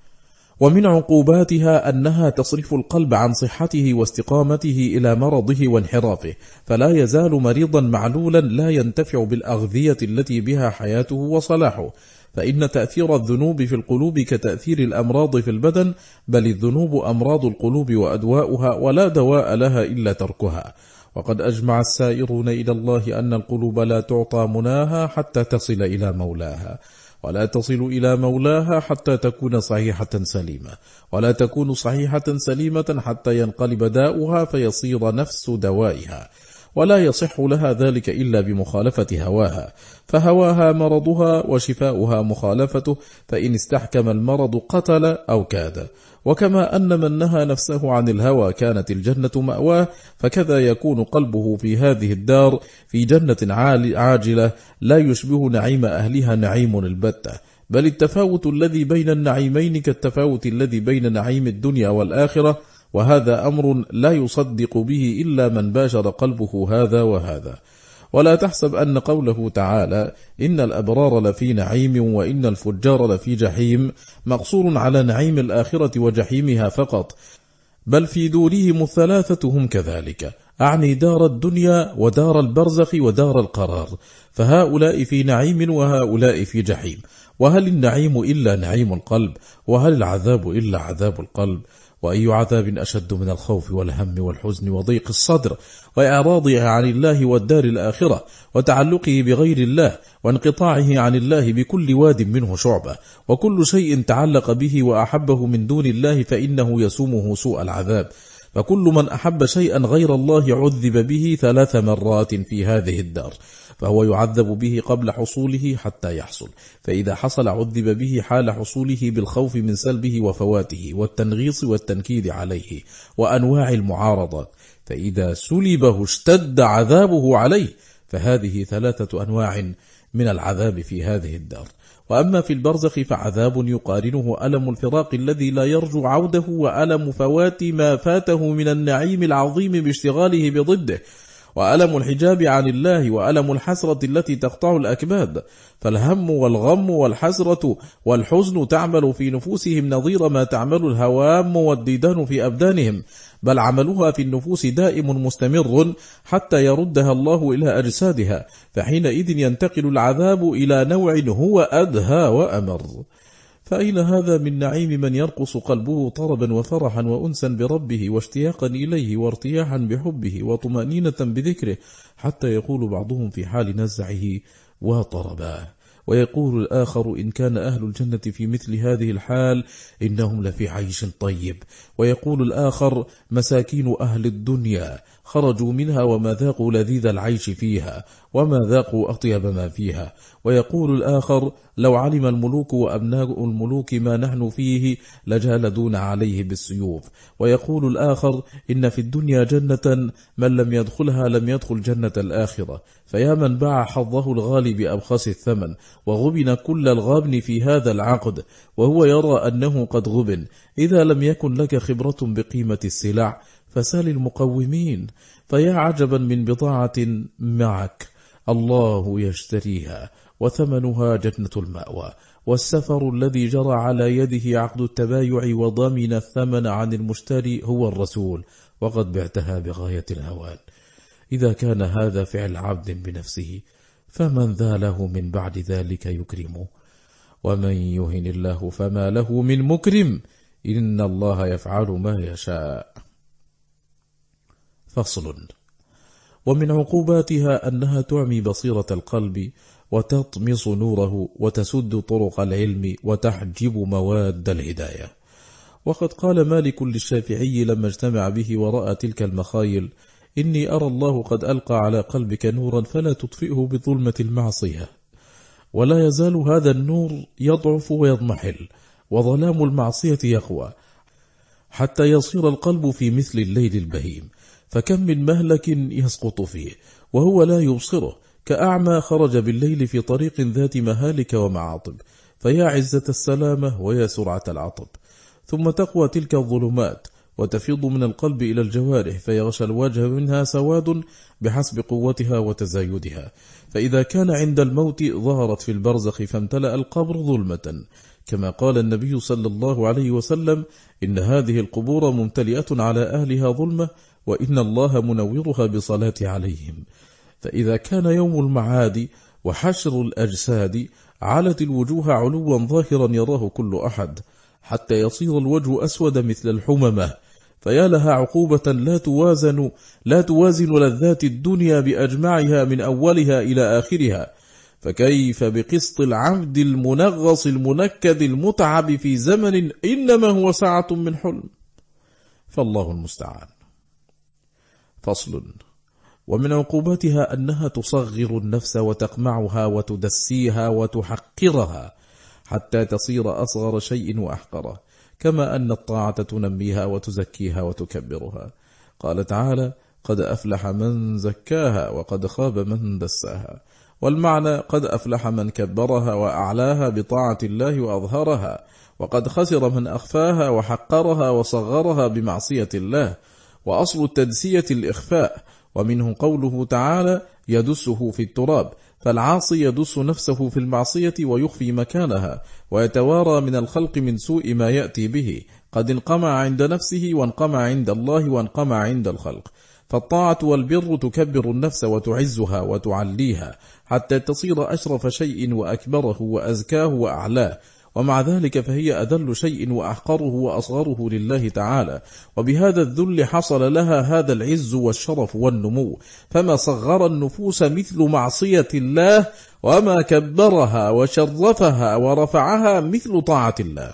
ومن عقوباتها أنها تصرف القلب عن صحته واستقامته إلى مرضه وانحرافه، فلا يزال مريضا معلولا لا ينتفع بالأغذية التي بها حياته وصلاحه، فإن تأثير الذنوب في القلوب كتأثير الأمراض في البدن، بل الذنوب أمراض القلوب وأدواؤها، ولا دواء لها إلا تركها، وقد أجمع السائرون إلى الله أن القلوب لا تعطى مناها حتى تصل إلى مولاها، ولا تصل إلى مولاها حتى تكون صحيحة سليمة، ولا تكون صحيحة سليمة حتى ينقلب داؤها فيصير نفس دوائها، ولا يصح لها ذلك إلا بمخالفة هواها، فهواها مرضها وشفاؤها مخالفته، فإن استحكم المرض قتل أو كاد، وكما أن من نهى نفسه عن الهوى كانت الجنة مأواه، فكذا يكون قلبه في هذه الدار في جنة عاجلة لا يشبه نعيم أهلها نعيم البتة، بل التفاوت الذي بين النعيمين كالتفاوت الذي بين نعيم الدنيا والآخرة، وهذا أمر لا يصدق به إلا من باشر قلبه هذا وهذا. ولا تحسب أن قوله تعالى إن الأبرار لفي نعيم وإن الفجار لفي جحيم مقصور على نعيم الآخرة وجحيمها فقط، بل في دورهم الثلاثة هم كذلك، أعني دار الدنيا ودار البرزخ ودار القرار، فهؤلاء في نعيم وهؤلاء في جحيم، وهل النعيم إلا نعيم القلب؟ وهل العذاب إلا عذاب القلب؟ وأي عذاب أشد من الخوف والهم والحزن وضيق الصدر وإعراضه عن الله والدار الآخرة وتعلقه بغير الله وانقطاعه عن الله بكل واد منه شعبة، وكل شيء تعلق به وأحبه من دون الله فإنه يسومه سوء العذاب، فكل من أحب شيئا غير الله عذب به ثلاث مرات في هذه الدار، فهو يعذب به قبل حصوله حتى يحصل، فإذا حصل عذب به حال حصوله بالخوف من سلبه وفواته والتنغيص والتنكيد عليه وأنواع المعارضات، فإذا سلبه اشتد عذابه عليه، فهذه ثلاثة أنواع من العذاب في هذه الدار. وأما في البرزخ فعذاب يقارنه ألم الفراق الذي لا يرجو عوده، وألم فوات ما فاته من النعيم العظيم باشتغاله بضده، وألم الحجاب عن الله، وألم الحسرة التي تقطع الأكباد. فالهم والغم والحسرة والحزن تعمل في نفوسهم نظير ما تعمل الهوام والديدان في أبدانهم، بل عملها في النفوس دائم مستمر حتى يردها الله إلى أجسادها، فحينئذ ينتقل العذاب إلى نوع هو أدهى وأمر. فأين هذا من نعيم من يرقص قلبه طربا وفرحا وأنسا بربه واشتياقا إليه وارتياحا بحبه وطمأنينة بذكره، حتى يقول بعضهم في حال نزعه وطرباه، ويقول الآخر إن كان أهل الجنة في مثل هذه الحال إنهم لفي عيش طيب، ويقول الآخر مساكين أهل الدنيا خرجوا منها وما ذاقوا لذيذ العيش فيها وما ذاقوا أطيب ما فيها، ويقول الآخر لو علم الملوك وأبناء الملوك ما نحن فيه لجالدون عليه بالسيوف، ويقول الآخر إن في الدنيا جنة من لم يدخلها لم يدخل جنة الآخرة، فيا من باع حظه الغالي بأبخس الثمن وغبن كل الغبن في هذا العقد وهو يرى أنه قد غبن، إذا لم يكن لك خبرة بقيمة السلع فسال المقومين، فيا عجبا من بضاعة معك الله يشتريها وثمنها جنة المأوى، والسفر الذي جرى على يده عقد التبايع وضامن الثمن عن المشتري هو الرسول، وقد بعتها بغاية الهوان. إذا كان هذا فعل عبد بنفسه فمن ذا له من بعد ذلك يكرمه، ومن يهن الله فما له من مكرم، إن الله يفعل ما يشاء. فصل. ومن عقوباتها أنها تعمي بصيرة القلب وتطمس نوره وتسد طرق العلم وتحجب مواد الهداية. وقد قال مالك للشافعي لما اجتمع به ورأى تلك المخايل إني أرى الله قد ألقى على قلبك نورا فلا تطفئه بظلمة المعصية، ولا يزال هذا النور يضعف ويضمحل وظلام المعصية يقوى حتى يصير القلب في مثل الليل البهيم، فكم من مهلك يسقط فيه وهو لا يبصره، كأعمى خرج بالليل في طريق ذات مهالك ومعاطب، فيا عزة السلامة ويا سرعة العطب. ثم تقوى تلك الظلمات وتفيض من القلب إلى الجوارح، فيغشى الوجه منها سواد بحسب قوتها وتزايدها، فإذا كان عند الموت ظهرت في البرزخ فامتلأ القبر ظلمة، كما قال النبي صلى الله عليه وسلم إن هذه القبور ممتلئة على أهلها ظلمة وإن الله منورها بصلاة عليهم. فإذا كان يوم المعاد وحشر الأجساد علت الوجوه علوا ظاهرا يراه كل أحد، حتى يصير الوجه أسود مثل الحممة، فيا لها عقوبة لا توازن لا توازن لذات الدنيا بأجمعها من أولها إلى آخرها، فكيف بقسط العبد المنغص المنكد المتعب في زمن إنما هو ساعة من حلم، فالله المستعان. فصل. ومن عقوبتها أنها تصغر النفس وتقمعها وتدسيها وتحقرها حتى تصير أصغر شيء وأحقره، كما أن الطاعة تنميها وتزكيها وتكبرها. قال تعالى قد أفلح من زكاها وقد خاب من دساها، والمعنى قد أفلح من كبرها وأعلاها بطاعة الله وأظهرها، وقد خسر من أخفاها وحقرها وصغرها بمعصية الله، وأصل التدسية الإخفاء، ومنه قوله تعالى يدسه في التراب، فالعاصي يدس نفسه في المعصية ويخفي مكانها ويتوارى من الخلق من سوء ما يأتي به، قد انقمع عند نفسه وانقمع عند الله وانقمع عند الخلق. فالطاعة والبر تكبر النفس وتعزها وتعليها حتى تصير أشرف شيء وأكبره وأزكاه وأعلاه، ومع ذلك فهي أذل شيء وأحقره وأصغره لله تعالى، وبهذا الذل حصل لها هذا العز والشرف والنمو، فما صغر النفوس مثل معصية الله، وما كبرها وشرفها ورفعها مثل طاعة الله.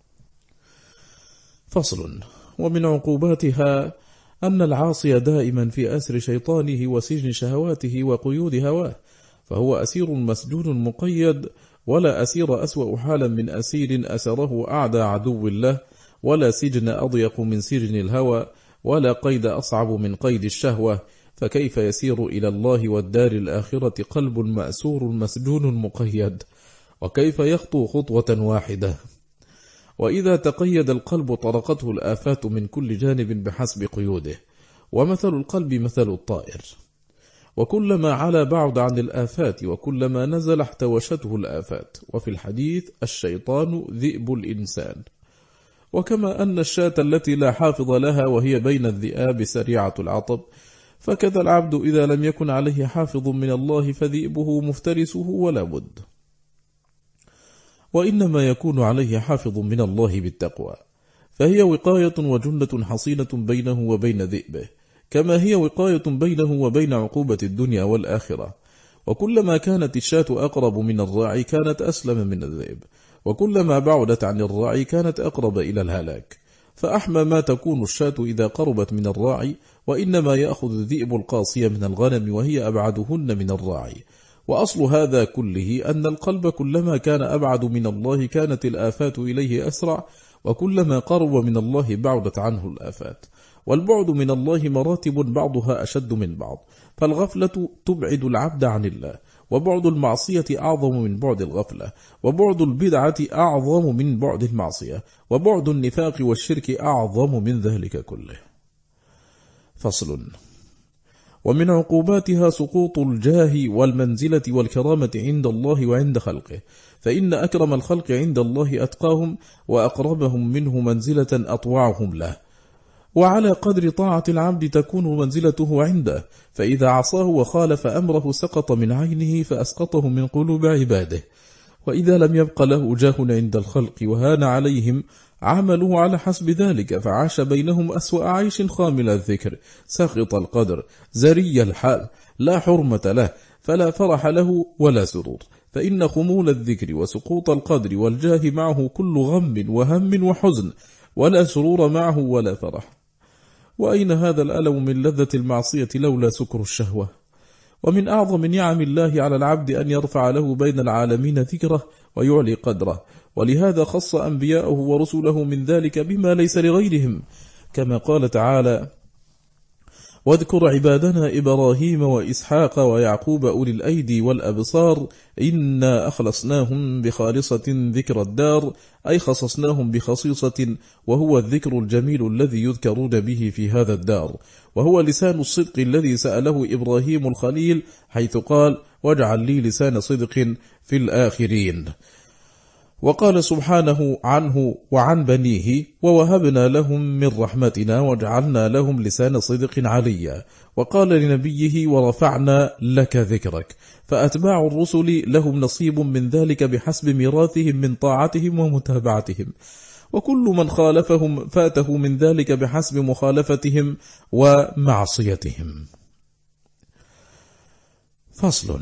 فصل. ومن عقوباتها أن العاصي دائما في أسر شيطانه وسجن شهواته وقيود هواه، فهو أسير مسجون مقيد، ولا أسير أسوأ حالا من أسير أسره أعدى عدو الله، ولا سجن أضيق من سجن الهوى، ولا قيد أصعب من قيد الشهوة، فكيف يسير إلى الله والدار الآخرة قلب مأسور مسجون مقيد، وكيف يخطو خطوة واحدة؟ وإذا تقيد القلب طرقته الآفات من كل جانب بحسب قيوده، ومثل القلب مثل الطائر، وكلما علا بعد عن الآفات، وكلما نزل احتوشته الآفات. وفي الحديث: الشيطان ذئب الإنسان. وكما أن الشاة التي لا حافظ لها وهي بين الذئاب سريعة العطب، فكذا العبد إذا لم يكن عليه حافظ من الله فذئبه مفترسه ولا بد. وإنما يكون عليه حافظ من الله بالتقوى، فهي وقاية وجنة حصينة بينه وبين ذئبه، كما هي وقاية بينه وبين عقوبة الدنيا والآخرة. وكلما كانت الشاة أقرب من الراعي كانت أسلم من الذئب، وكلما بعدت عن الراعي كانت أقرب إلى الهلاك. فأحمى ما تكون الشاة إذا قربت من الراعي، وإنما يأخذ الذئب القاصية من الغنم وهي أبعدهن من الراعي. وأصل هذا كله أن القلب كلما كان أبعد من الله كانت الآفات إليه أسرع، وكلما قرب من الله بعدت عنه الآفات. والبعد من الله مراتب بعضها أشد من بعض، فالغفلة تبعد العبد عن الله، وبعد المعصية أعظم من بعد الغفلة، وبعد البدعة أعظم من بعد المعصية، وبعد النفاق والشرك أعظم من ذلك كله. فصل. ومن عقوباتها سقوط الجاه والمنزلة والكرامة عند الله وعند خلقه، فإن أكرم الخلق عند الله أتقاهم، وأقربهم منه منزلة أطوعهم له. وعلى قدر طاعة العبد تكون منزلته عنده، فإذا عصاه وخالف أمره سقط من عينه فأسقطه من قلوب عباده. وإذا لم يبق له جاه عند الخلق وهان عليهم عملوا على حسب ذلك، فعاش بينهم أسوأ عيش خامل الذكر، ساخط القدر، زري الحال، لا حرمة له، فلا فرح له ولا سرور. فإن خمول الذكر وسقوط القدر والجاه معه كل غم وهم وحزن، ولا سرور معه ولا فرح. وأين هذا الألم من لذة المعصية لولا سكر الشهوة؟ ومن أعظم نعم الله على العبد أن يرفع له بين العالمين ذكره ويعلي قدره، ولهذا خص أنبياءه ورسله من ذلك بما ليس لغيرهم، كما قال تعالى: واذكر عبادنا إبراهيم وإسحاق ويعقوب أولي الأيدي والأبصار إنا أخلصناهم بخالصة ذكر الدار، أي خصصناهم بخصيصة، وهو الذكر الجميل الذي يذكرون به في هذا الدار، وهو لسان الصدق الذي سأله إبراهيم الخليل حيث قال: واجعل لي لسان صدق في الآخرين. وقال سبحانه عنه وعن بنيه: ووهبنا لهم من رحمتنا وجعلنا لهم لسان صدق عليا. وقال لنبيه: ورفعنا لك ذكرك. فأتباع الرسل لهم نصيب من ذلك بحسب ميراثهم من طاعتهم ومتابعتهم، وكل من خالفهم فاته من ذلك بحسب مخالفتهم ومعصيتهم. فصل.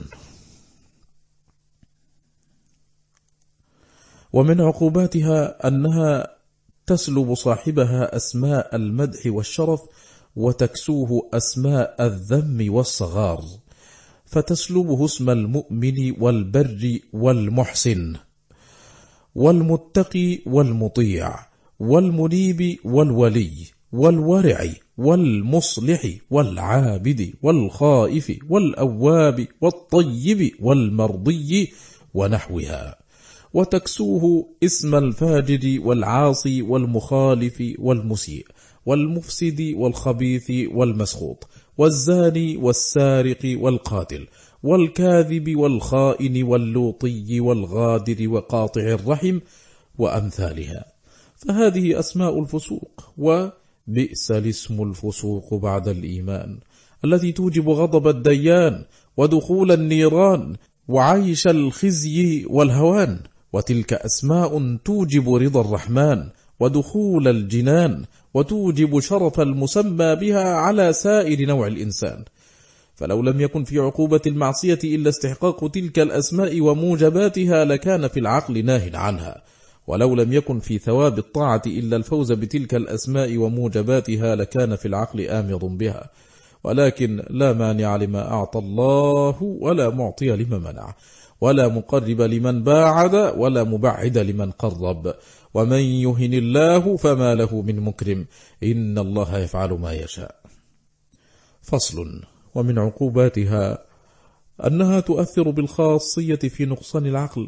ومن عقوباتها أنها تسلب صاحبها أسماء المدح والشرف، وتكسوه أسماء الذم والصغار، فتسلبه اسم المؤمن والبر والمحسن والمتقي والمطيع والمنيب والولي والورع والمصلح والعابد والخائف والأواب والطيب والمرضي ونحوها، وتكسوه اسم الفاجر والعاصي والمخالف والمسيء والمفسد والخبيث والمسخوط والزاني والسارق والقاتل والكاذب والخائن واللوطي والغادر وقاطع الرحم وأمثالها، فهذه أسماء الفسوق. وبئس الاسم الفسوق بعد الإيمان، التي توجب غضب الديان ودخول النيران وعيش الخزي والهوان، وتلك أسماء توجب رضا الرحمن ودخول الجنان، وتوجب شرف المسمى بها على سائر نوع الإنسان. فلو لم يكن في عقوبة المعصية إلا استحقاق تلك الأسماء وموجباتها لكان في العقل ناه عنها، ولو لم يكن في ثواب الطاعة إلا الفوز بتلك الأسماء وموجباتها لكان في العقل آمر بها، ولكن لا مانع لما أعطى الله ولا معطي لما منع، ولا مقرب لمن باعد ولا مبعد لمن قرب، ومن يهن الله فما له من مكرم، إن الله يفعل ما يشاء. فصل. ومن عقوباتها أنها تؤثر بالخاصية في نقصان العقل،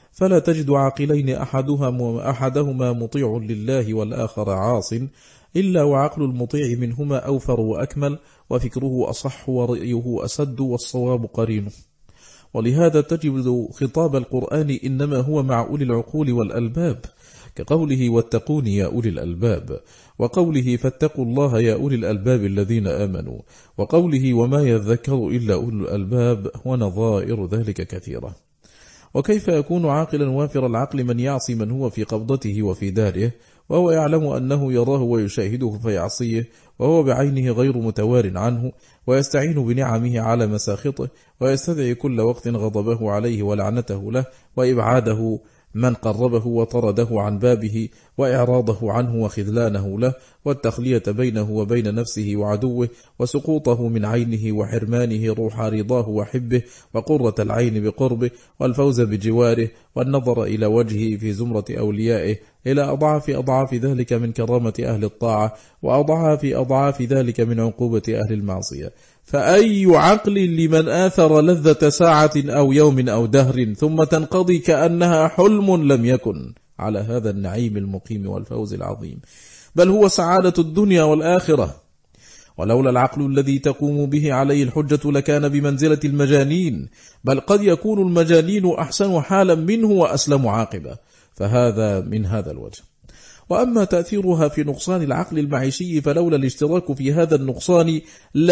فلا تجد عاقلين أحدهما, أحدهما مطيع لله والآخر عاص، إلا وعقل المطيع منهما أوفر وأكمل، وفكره أصح ورأيه أسد والصواب قرينه. ولهذا تجد خطاب القرآن إنما هو مع أولي العقول والألباب، كقوله واتقون يا أولي الألباب، وقوله فاتقوا الله يا أولي الألباب الذين آمنوا، وقوله وما يذكر إلا أولي الألباب، ونظائر ذلك كثيرة. وكيف يكون عاقلا وافر العقل من يعصي من هو في قبضته وفي داره، وهو يعلم أنه يراه ويشاهده فيعصيه، وهو بعينه غير متوار عنه، ويستعين بنعمه على مساخطه، ويستدعي كل وقت غضبه عليه ولعنته له، وإبعاده من قربه وطرده عن بابه، وإعراضه عنه وخذلانه له، والتخلية بينه وبين نفسه وعدوه، وسقوطه من عينه وحرمانه روح رضاه وحبه، وقرة العين بقربه، والفوز بجواره، والنظر إلى وجهه في زمرة أوليائه، إلى أضعاف أضعاف ذلك من كرامة أهل الطاعة، وأضعاف أضعاف ذلك من عقوبة أهل المعصية. فأي عقل لمن آثر لذة ساعة أو يوم أو دهر ثم تنقضي كأنها حلم لم يكن على هذا النعيم المقيم والفوز العظيم، بل هو سعادة الدنيا والآخرة. ولولا العقل الذي تقوم به عليه الحجة لكان بمنزلة المجانين، بل قد يكون المجانين أحسن حالا منه وأسلم عاقبة، فهذا من هذا الوجه. وأما تأثيرها في نقصان العقل المعيشي فلولا الاشتراك في هذا النقصان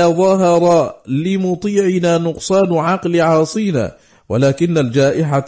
لظهر لمطيعنا نقصان عقل عاصينا، ولكن الجائحة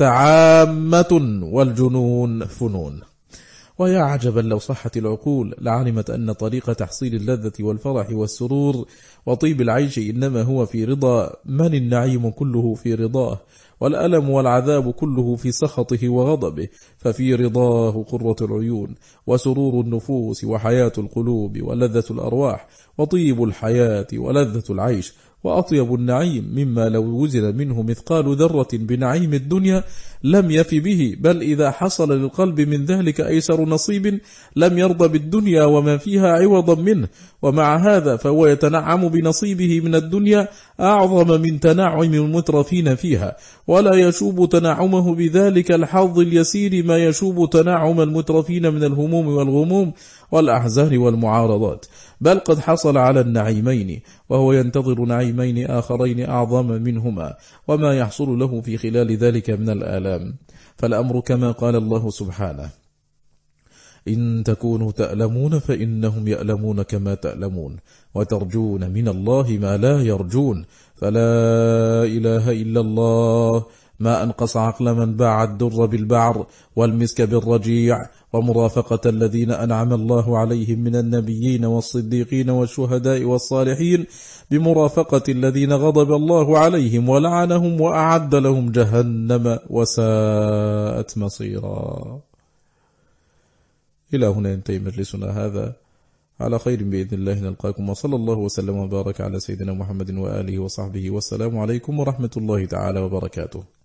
عامة والجنون فنون. ويا عجبا لو صحت العقول لعلمت أن طريق تحصيل اللذة والفرح والسرور وطيب العيش إنما هو في رضا من النعيم كله في رضاه، والألم والعذاب كله في سخطه وغضبه، ففي رضاه قرة العيون وسرور النفوس وحياة القلوب ولذة الأرواح وطيب الحياة ولذة العيش وأطيب النعيم، مما لو وزن منه مثقال ذرة بنعيم الدنيا لم يف به، بل إذا حصل للقلب من ذلك أيسر نصيب لم يرضى بالدنيا وما فيها عوضا منه. ومع هذا فهو يتنعم بنصيبه من الدنيا أعظم من تنعم المترفين فيها، ولا يشوب تنعمه بذلك الحظ اليسير ما يشوب تنعم المترفين من الهموم والغموم والأحزان والمعارضات، بل قد حصل على النعيمين وهو ينتظر نعيمين آخرين أعظم منهما، وما يحصل له في خلال ذلك من الآلام. فالأمر كما قال الله سبحانه إن تكونوا تألمون فإنهم يألمون كما تألمون وترجون من الله ما لا يرجون، فلا إله إلا الله ما أنقص عقل من باع الدر بالبعر والمسك بالرجيع، ومرافقة الذين أنعم الله عليهم من النبيين والصديقين والشهداء والصالحين بمرافقة الذين غضب الله عليهم ولعنهم وأعد لهم جهنم وساءت مصيرا. إلى هنا ينتهي مجلسنا هذا، على خير بإذن الله نلقاكم، وصلى الله وسلم وبارك على سيدنا محمد وآله وصحبه والسلام عليكم ورحمة الله تعالى وبركاته.